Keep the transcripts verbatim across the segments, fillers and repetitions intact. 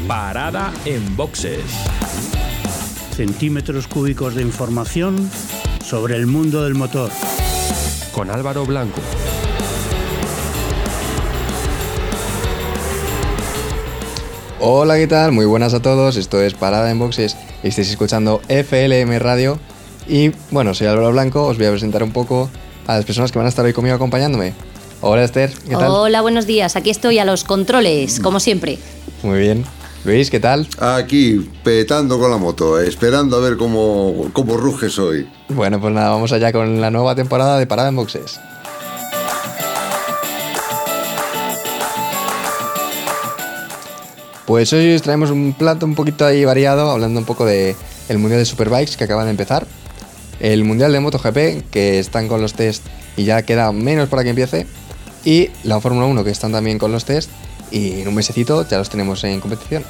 Parada en Boxes. Centímetros cúbicos de información sobre el mundo del motor. Con Álvaro Blanco. Hola, ¿qué tal? Muy buenas a todos. Esto es Parada en Boxes y estáis escuchando F L M Radio. Y bueno, soy Álvaro Blanco. Os voy a presentar un poco a las personas que van a estar hoy conmigo acompañándome. Hola, Esther, ¿qué tal? Hola, buenos días. Aquí estoy a los controles, como siempre. Muy bien. Luis, ¿qué tal? Aquí, petando con la moto, esperando a ver cómo, cómo ruges hoy. Bueno, pues nada, vamos allá con la nueva temporada de Parada en Boxes. Pues hoy os traemos un plato un poquito ahí variado, hablando un poco de el Mundial de Superbikes que acaba de empezar, el Mundial de MotoGP, que están con los test y ya queda menos para que empiece, y la Fórmula uno, que están también con los test, y en un mesecito ya los tenemos en competición.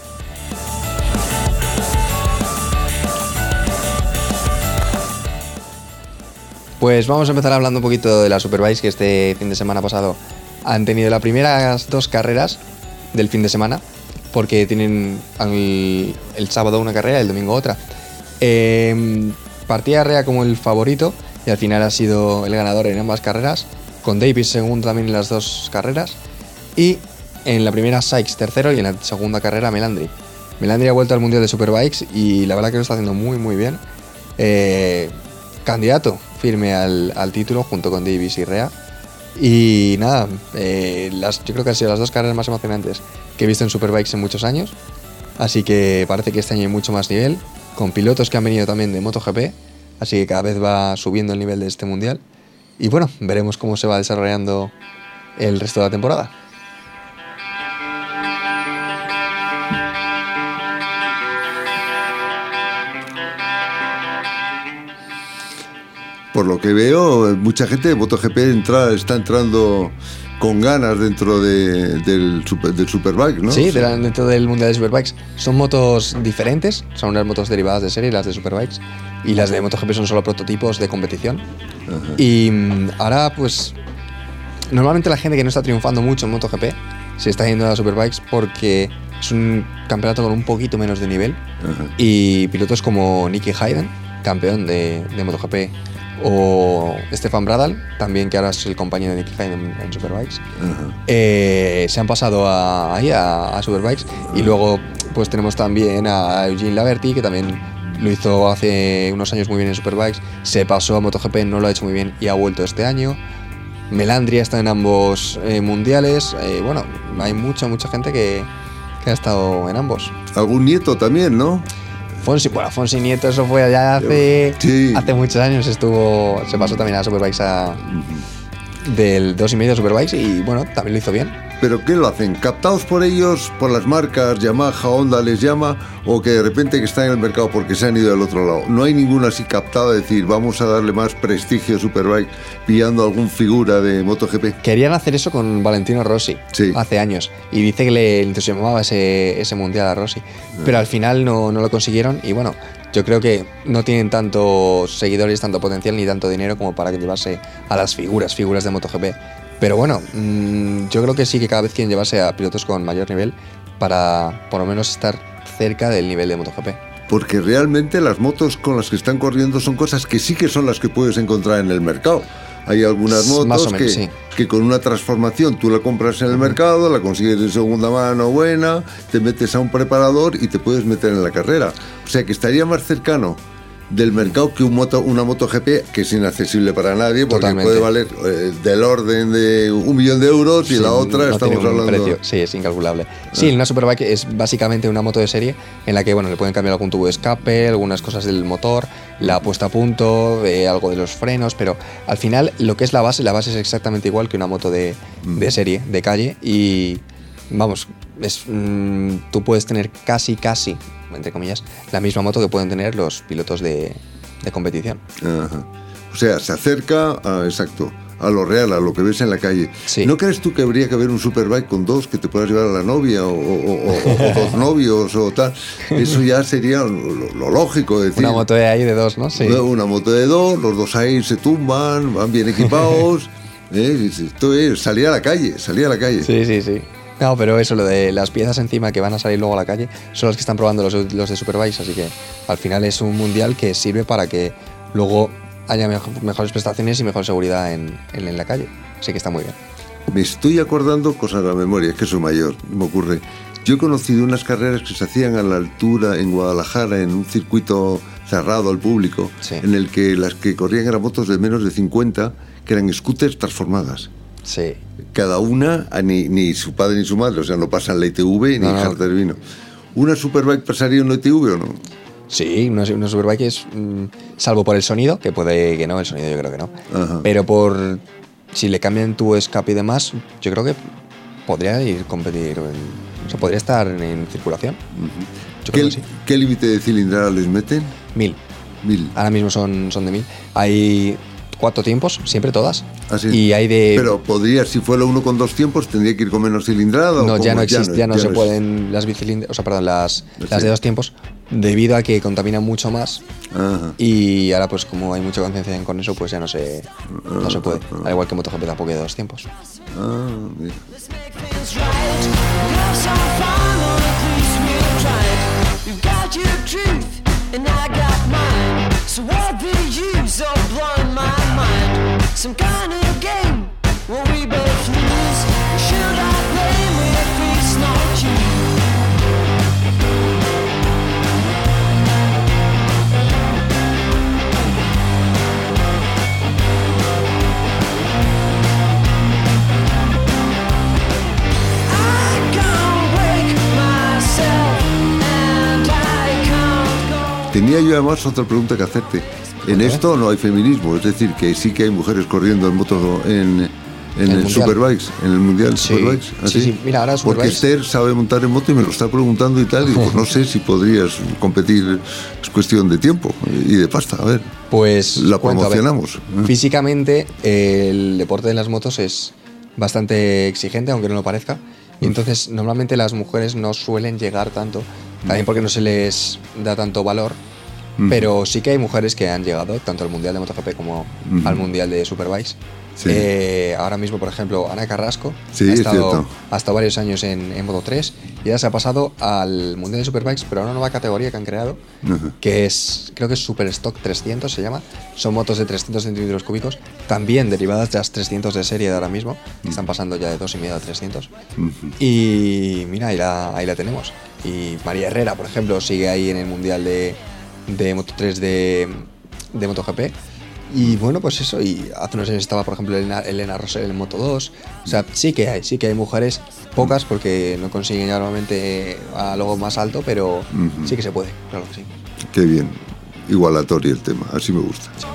Pues vamos a empezar hablando un poquito de las Superbikes, que este fin de semana pasado han tenido las primeras dos carreras del fin de semana, porque tienen el, el sábado una carrera y el domingo otra. Eh, partía Rea como el favorito y al final ha sido el ganador en ambas carreras, con Davis segundo también en las dos carreras, y en la primera Sykes tercero y en la segunda carrera Melandri. Melandri ha vuelto al Mundial de Superbikes y la verdad que lo está haciendo muy muy bien. Eh, candidato firme al, al título junto con Davis y Rea. Y nada, eh, las, yo creo que han sido las dos carreras más emocionantes que he visto en Superbikes en muchos años. Así que parece que este año hay mucho más nivel, con pilotos que han venido también de MotoGP. Así que cada vez va subiendo el nivel de este mundial. Y bueno, veremos cómo se va desarrollando el resto de la temporada. Por lo que veo, mucha gente de MotoGP entra, está entrando con ganas dentro de, del, super, del Superbike, ¿no? Sí, de la, dentro del Mundial de Superbikes. Son motos diferentes, son unas motos derivadas de serie, las de Superbikes, y las de MotoGP son solo prototipos de competición. Ajá. Y ahora, pues, normalmente la gente que no está triunfando mucho en MotoGP se está yendo a las Superbikes porque es un campeonato con un poquito menos de nivel. Ajá. Y pilotos como Nicky Hayden, campeón de, de MotoGP, o Stefan Bradl, también, que ahora es el compañero de Nicky Hayden en, en Superbikes, uh-huh. eh, se han pasado a, ahí a, a Superbikes. Uh-huh. Y luego pues tenemos también a Eugene Laverty, que también lo hizo hace unos años muy bien en Superbikes, se pasó a MotoGP, no lo ha hecho muy bien y ha vuelto este año. Melandri está en ambos eh, mundiales. Eh, bueno, hay mucha, mucha gente que, que ha estado en ambos. Algún nieto también, ¿no? Fonsi, bueno, Fonsi Nieto, eso fue allá hace, sí. hace muchos años, estuvo, se pasó también a Superbikes a, del dos y medio Superbikes y bueno, también lo hizo bien. ¿Pero qué lo hacen? ¿Captados por ellos, por las marcas, Yamaha, Honda les llama, o que de repente que están en el mercado porque se han ido del otro lado? No hay ninguno así captado de decir, vamos a darle más prestigio a Superbike pillando algún figura de MotoGP. Querían hacer eso con Valentino Rossi, sí, hace años, y dice que le entusiasmaba ese, ese mundial a Rossi, ah. pero al final no, no lo consiguieron y bueno, yo creo que no tienen tantos seguidores, tanto potencial ni tanto dinero como para llevarse a las figuras, figuras de MotoGP. Pero bueno, mmm, yo creo que sí que cada vez quieren llevarse a pilotos con mayor nivel para por lo menos estar cerca del nivel de MotoGP. Porque realmente las motos con las que están corriendo son cosas que sí que son las que puedes encontrar en el mercado. Hay algunas motos Más o menos, que, sí. que con una transformación tú la compras en el mercado, la consigues de segunda mano buena, te metes a un preparador y te puedes meter en la carrera. O sea que estaría más cercano del mercado que un moto, una MotoGP que es inaccesible para nadie, porque Totalmente. puede valer eh, del orden de un millón de euros y sí, la otra no estamos hablando... Precio. Sí, es incalculable. Ah. Sí, una Superbike es básicamente una moto de serie en la que bueno, le pueden cambiar algún tubo de escape, algunas cosas del motor, la puesta a punto, eh, algo de los frenos, pero al final lo que es la base, la base es exactamente igual que una moto de, mm. de serie, de calle, y vamos, es, mmm, tú puedes tener casi, casi, entre comillas, la misma moto que pueden tener los pilotos de, de competición. Ajá. O sea, se acerca a, exacto, a lo real, a lo que ves en la calle. Sí. ¿No crees tú que habría que haber un Superbike con dos que te puedas llevar a la novia o, o, o, o dos novios o tal? Eso ya sería lo, lo lógico. Decir, una moto de ahí de dos, ¿no? Sí. Una moto de dos, los dos ahí se tumban, van bien equipados. ¿eh? Esto es salir a la calle, salir a la calle. Sí, sí, sí. No, pero eso, lo de las piezas encima que van a salir luego a la calle, son los que están probando los, los de Superbikes, así que al final es un mundial que sirve para que luego haya mejor, mejores prestaciones y mejor seguridad en, en, en la calle. Así que está muy bien. Me estoy acordando cosas de la memoria, es que soy mayor, me ocurre. Yo he conocido unas carreras que se hacían a la altura en Guadalajara, en un circuito cerrado al público, sí. En el que las que corrían eran motos de menos de cincuenta, que eran scooters transformadas. Sí. Cada una, ni, ni su padre ni su madre, o sea, no pasan la I T V ni no, no. Harter vino. ¿Una Superbike pasaría una I T V o no? Sí, una, una Superbike es, mmm, salvo por el sonido, que puede que no, el sonido yo creo que no, ajá. Pero por si le cambian tu escape y demás, yo creo que podría ir a competir, en, o sea, podría estar en, en circulación. Uh-huh. ¿Qué, sí. ¿Qué límite de cilindrada les meten? Mil. Mil. Ahora mismo son, son de mil. Hay cuatro tiempos, siempre todas. ¿Ah, sí? Y hay de... Pero podría, si fuera uno con dos tiempos, ¿tendría que ir con menos cilindrada? No, ¿o ya no existe, ya no, ya no se es... pueden las bicilindras, o sea, perdón, las, sí. las de dos tiempos, debido a que contaminan mucho más. Ajá. Y ahora pues como hay mucha conciencia con eso, pues ya no se, no se puede. Al igual que MotoGP tampoco de dos tiempos. Ah, mira. So what the use of blowing my mind? Some kind of game where we both lose. Should I blame if it's not you? I can't break myself and I can't go. Tenía yo además otra pregunta que hacerte. En ¿Okay? Esto no hay feminismo, es decir, que sí que hay mujeres corriendo en moto en, en el, el Superbikes, en el Mundial sí, Superbikes. ¿Así? Sí, sí, mira, ahora Superbikes. Porque Esther sabe montar en moto y me lo está preguntando y tal, y digo, no sé si podrías competir, es cuestión de tiempo y de pasta, a ver. Pues la cuento, promocionamos. Ver, físicamente, eh, el deporte de las motos es bastante exigente, aunque no lo parezca, y entonces normalmente las mujeres no suelen llegar tanto, también porque no se les da tanto valor. Uh-huh. Pero sí que hay mujeres que han llegado tanto al Mundial de MotoGP como uh-huh. al Mundial de Superbikes. Sí. Eh, ahora mismo, por ejemplo, Ana Carrasco sí, ha, estado, ha estado varios años en, en Moto tres y ya se ha pasado al Mundial de Superbikes, pero a una nueva categoría que han creado, uh-huh. que es, creo que es Super Stock trescientos se llama. Son motos de trescientos centímetros cúbicos, también derivadas de las trescientos de serie de ahora mismo, que uh-huh. están pasando ya de dos y medio a trescientos. Uh-huh. Y mira, ahí la, ahí la tenemos. Y María Herrera, por ejemplo, sigue ahí en el Mundial de... de Moto tres de, de MotoGP. Y bueno, pues eso, y hace unos años estaba, por ejemplo, Elena, Elena Rosell en Moto dos. O sea, sí que hay, sí que hay mujeres, pocas porque no consiguen ya normalmente a lo más alto, pero uh-huh. sí que se puede, claro que sí. Qué bien, igualatorio el tema, así me gusta. Sí.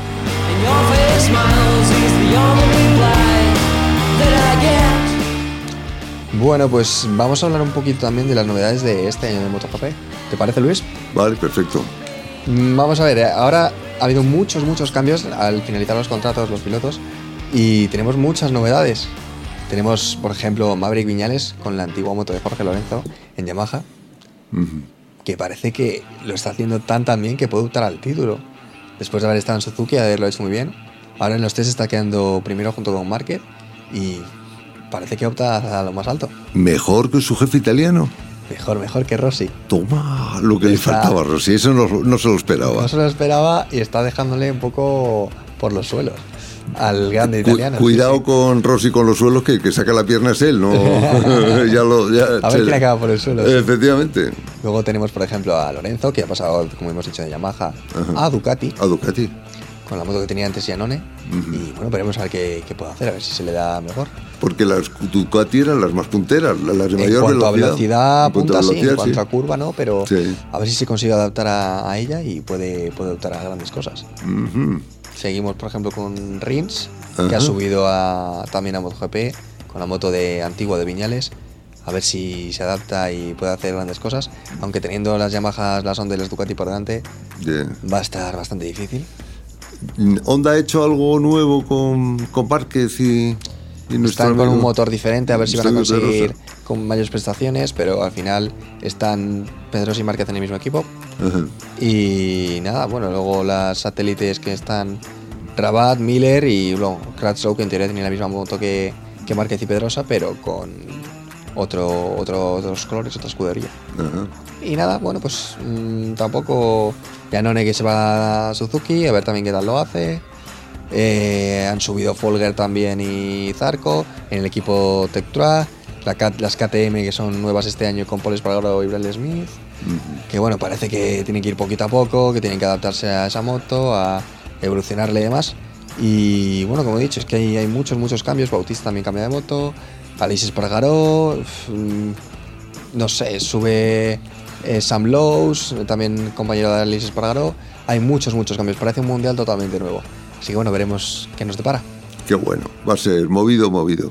Bueno, pues vamos a hablar un poquito también de las novedades de este año de MotoGP. ¿Te parece, Luis? Vale, perfecto. Vamos a ver, ahora ha habido muchos, muchos cambios al finalizar los contratos los pilotos y tenemos muchas novedades. Tenemos, por ejemplo, Maverick Viñales con la antigua moto de Jorge Lorenzo en Yamaha, uh-huh. que parece que lo está haciendo tan tan bien que puede optar al título. Después de haber estado en Suzuki y haberlo hecho muy bien, ahora en los test está quedando primero junto con Márquez y parece que opta a lo más alto. ¿Mejor que su jefe italiano? Mejor, mejor que Rossi. Toma, lo que está, le faltaba a Rossi, eso no, no se lo esperaba. No se lo esperaba y está dejándole un poco por los suelos al grande italiano. Cu- cuidado sí, sí. con Rossi con los suelos, que, que saca la pierna es él, ¿no? ya lo, ya, a ver quién acaba por el suelo. Sí. Efectivamente. Luego tenemos, por ejemplo, a Lorenzo, que ha pasado, como hemos dicho, de Yamaha Ajá. a Ducati. A Ducati. Con la moto que tenía antes Iannone. Uh-huh. Y bueno, veremos a ver qué, qué puede hacer, a ver si se le da mejor. Porque las Ducati eran las más punteras, las de mayor en cuanto velocidad. A velocidad, en punta cuanto a sí, velocidad, en cuanto sí. a curva no, pero sí. a ver si se consigue adaptar a, a ella y puede, puede adaptar a grandes cosas. Uh-huh. Seguimos, por ejemplo, con Rins, uh-huh. que ha subido a, también a MotoGP con la moto de antigua de Viñales. A ver si se adapta y puede hacer grandes cosas. Aunque teniendo las Yamahas, las Honda y las Ducati por delante, yeah. va a estar bastante difícil. ¿Honda ha hecho algo nuevo con, con Márquez y, y están con un motor diferente, a ver si van a conseguir con mayores prestaciones, pero al final están Pedrosa y Márquez en el mismo equipo. Uh-huh. Y nada, bueno, luego las satélites que están Rabat, Miller y luego Crutchlow, que en teoría tenía la misma moto que, que Márquez y Pedrosa, pero con otro, otro, otros colores, otra escudería. Ajá. Y nada, bueno, pues mmm, tampoco Iannone que se va a Suzuki, a ver también qué tal lo hace. Eh, han subido Folger también y Zarco en el equipo Tectra, la K, las K T M que son nuevas este año con Paul Espargaro y Bradley Smith. Uh-huh. Que bueno, parece que tienen que ir poquito a poco, que tienen que adaptarse a esa moto, a evolucionarle y demás. Y bueno, como he dicho, es que hay, hay muchos, muchos cambios. Bautista también cambia de moto, Alice Espargaró, no sé, sube eh, Sam Lowe's, también compañero de Alice Espargaró. Hay muchos, muchos cambios, parece un mundial totalmente nuevo. Así que bueno, veremos qué nos depara. Qué bueno, va a ser movido, movido.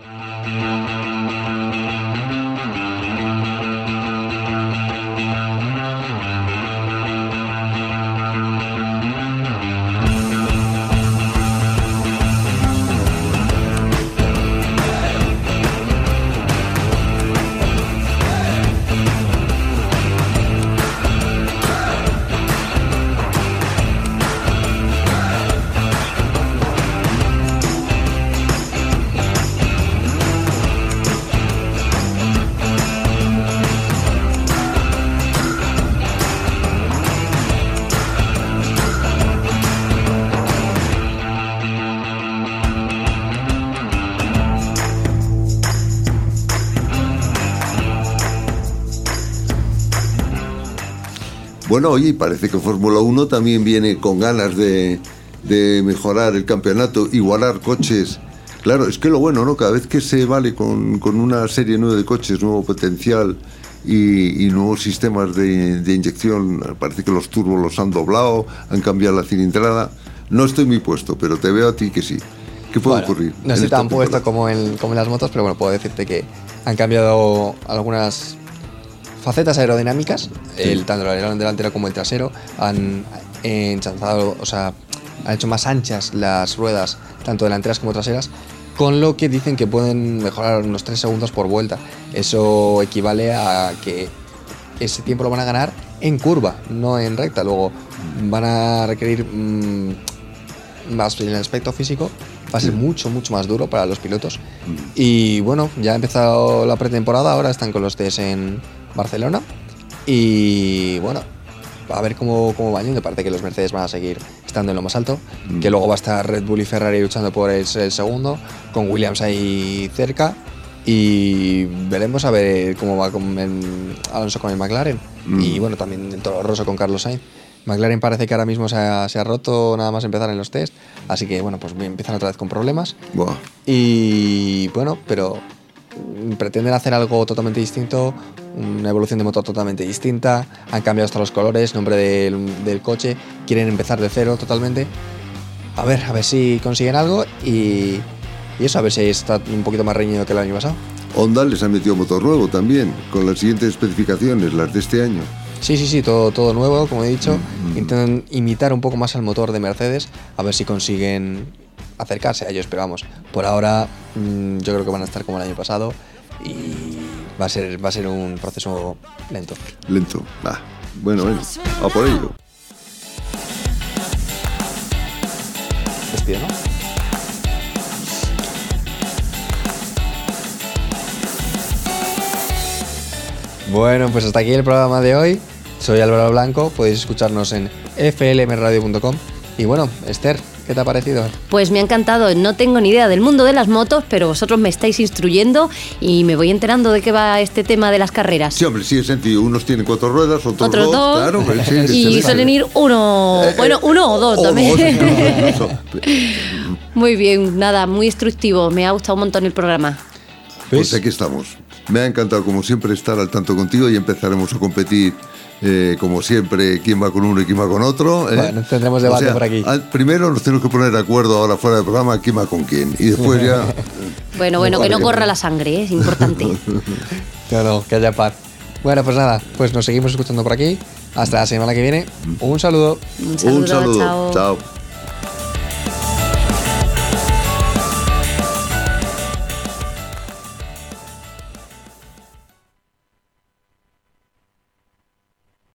Bueno, oye, parece que Fórmula uno también viene con ganas de, de mejorar el campeonato, igualar coches. Claro, es que lo bueno, ¿no? Cada vez que se vale con, con una serie nueva de coches, nuevo potencial y, y nuevos sistemas de, de inyección, parece que los turbos los han doblado, han cambiado la cilindrada. No estoy muy puesto, pero te veo a ti que sí. ¿Qué puede bueno, ocurrir? No estoy tan puesto como en, como en las motos, pero bueno, puedo decirte que han cambiado algunas facetas aerodinámicas, sí. el, tanto el alerón delantero como el trasero, han ensanchado, o sea, han hecho más anchas las ruedas, tanto delanteras como traseras, con lo que dicen que pueden mejorar unos tres segundos por vuelta. Eso equivale a que ese tiempo lo van a ganar en curva, no en recta. Luego van a requerir mmm, más en el aspecto físico, va a ser mucho, mucho más duro para los pilotos. Y bueno, ya ha empezado la pretemporada, ahora están con los test en Barcelona y bueno, a ver cómo, cómo va yendo. Parece que los Mercedes van a seguir estando en lo más alto, mm. que luego va a estar Red Bull y Ferrari luchando por el, el segundo, con Williams ahí cerca, y veremos a ver cómo va con el Alonso con el McLaren mm. y bueno, también el Toro Rosso con Carlos Sainz. McLaren parece que ahora mismo se ha, se ha roto nada más empezar en los test, así que bueno, pues empiezan otra vez con problemas. Buah. Y bueno, pero pretenden hacer algo totalmente distinto, una evolución de motor totalmente distinta, han cambiado hasta los colores, nombre del, del coche, quieren empezar de cero totalmente. A ver, a ver si consiguen algo y, y eso, a ver si está un poquito más reñido que el año pasado. Honda les ha metido motor nuevo también, con las siguientes especificaciones, las de este año. Sí, sí, sí, todo, todo nuevo, como he dicho. Mm-hmm. Intentan imitar un poco más al motor de Mercedes, a ver si consiguen acercarse a ellos, pero vamos, por ahora mmm, yo creo que van a estar como el año pasado y va a ser, va a ser un proceso lento. Lento, ah, bueno, bueno, a por ello. Despido, ¿no? Bueno, pues hasta aquí el programa de hoy. Soy Álvaro Blanco, podéis escucharnos en f l m radio punto com. Y bueno, Esther, ¿qué te ha parecido? Pues me ha encantado, no tengo ni idea del mundo de las motos, pero vosotros me estáis instruyendo y me voy enterando de qué va este tema de las carreras. Sí, hombre, sí, es sencillo. Unos tienen cuatro ruedas, otros, otros dos, dos. Claro, pero sí, y suelen ir uno, eh, bueno, uno o dos o también. Dos, muy bien, nada, muy instructivo, me ha gustado un montón el programa. Pues aquí estamos. Me ha encantado, como siempre, estar al tanto contigo y empezaremos a competir. Eh, como siempre, quién va con uno y quién va con otro. ¿eh? Bueno, tendremos debate o sea, por aquí. Al, primero nos tenemos que poner de acuerdo ahora fuera del programa quién va con quién. Y después ya. bueno, bueno, que no corra la sangre, ¿eh? Es importante. no, no, que haya paz. Bueno, pues nada, pues nos seguimos escuchando por aquí. Hasta la semana que viene. Un saludo. Un saludo, Un saludo. Chao. Chao.